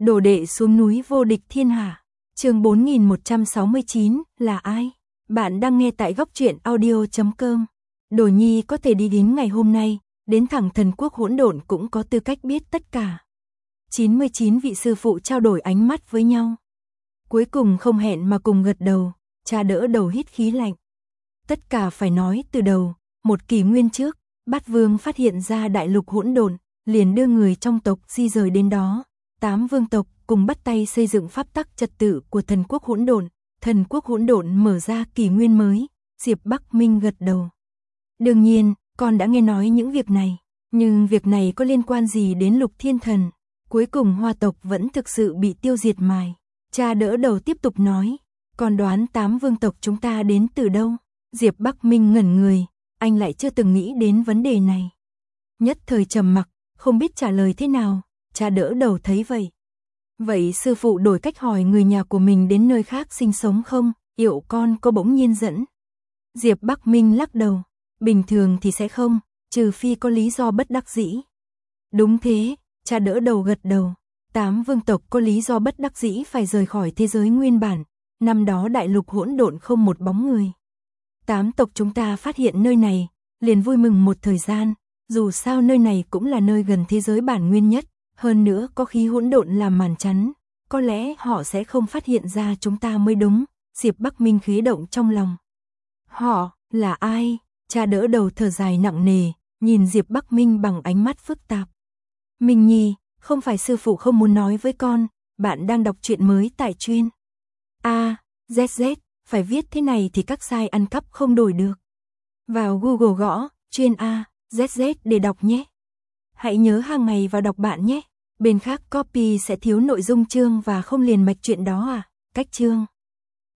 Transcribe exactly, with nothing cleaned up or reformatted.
Đồ đệ xuống núi vô địch thiên hạ. Chương bốn nghìn một trăm sáu mươi chín, là ai? Bạn đang nghe tại góc truyện audio chấm com. Đồ Nhi có thể đi đến ngày hôm nay, đến thẳng thần quốc hỗn độn cũng có tư cách biết tất cả. chín mươi chín vị sư phụ trao đổi ánh mắt với nhau. Cuối cùng không hẹn mà cùng gật đầu, cha đỡ đầu hít khí lạnh. Tất cả phải nói từ đầu, một kỷ nguyên trước, Bát Vương phát hiện ra đại lục hỗn độn, liền đưa người trong tộc di rời đến đó. Tám vương tộc cùng bắt tay xây dựng pháp tắc trật tự của thần quốc hỗn độn, thần quốc hỗn độn mở ra kỷ nguyên mới. Diệp Bắc Minh gật đầu. Đương nhiên, con đã nghe nói những việc này, nhưng việc này có liên quan gì đến Lục Thiên Thần? Cuối cùng Hoa tộc vẫn thực sự bị tiêu diệt mài. Cha đỡ đầu tiếp tục nói, con đoán tám vương tộc chúng ta đến từ đâu? Diệp Bắc Minh ngẩn người, anh lại chưa từng nghĩ đến vấn đề này. Nhất thời trầm mặc, không biết trả lời thế nào. Cha đỡ đầu thấy vậy. Vậy sư phụ đổi cách hỏi người nhà của mình đến nơi khác sinh sống không? Yệu con có bỗng nhiên dẫn. Diệp Bắc Minh lắc đầu. Bình thường thì sẽ không, trừ phi có lý do bất đắc dĩ. Đúng thế, cha đỡ đầu gật đầu. Tám vương tộc có lý do bất đắc dĩ phải rời khỏi thế giới nguyên bản. Năm đó đại lục hỗn độn không một bóng người. Tám tộc chúng ta phát hiện nơi này, liền vui mừng một thời gian. Dù sao nơi này cũng là nơi gần thế giới bản nguyên nhất. Hơn nữa có khí hỗn độn làm màn chắn, có lẽ họ sẽ không phát hiện ra chúng ta mới đúng. Diệp Bắc Minh khí động trong lòng. Họ, là ai? Cha đỡ đầu thở dài nặng nề, nhìn Diệp Bắc Minh bằng ánh mắt phức tạp. Minh Nhi, không phải sư phụ không muốn nói với con, bạn đang đọc truyện mới tại chuyên. A, Z Z, phải viết thế này thì các site ăn cắp không đổi được. Vào Google gõ, chuyên A, Z Z để đọc nhé. Hãy nhớ hàng ngày vào đọc bạn nhé. Bên khác copy sẽ thiếu nội dung chương và không liền mạch chuyện đó à? Cách chương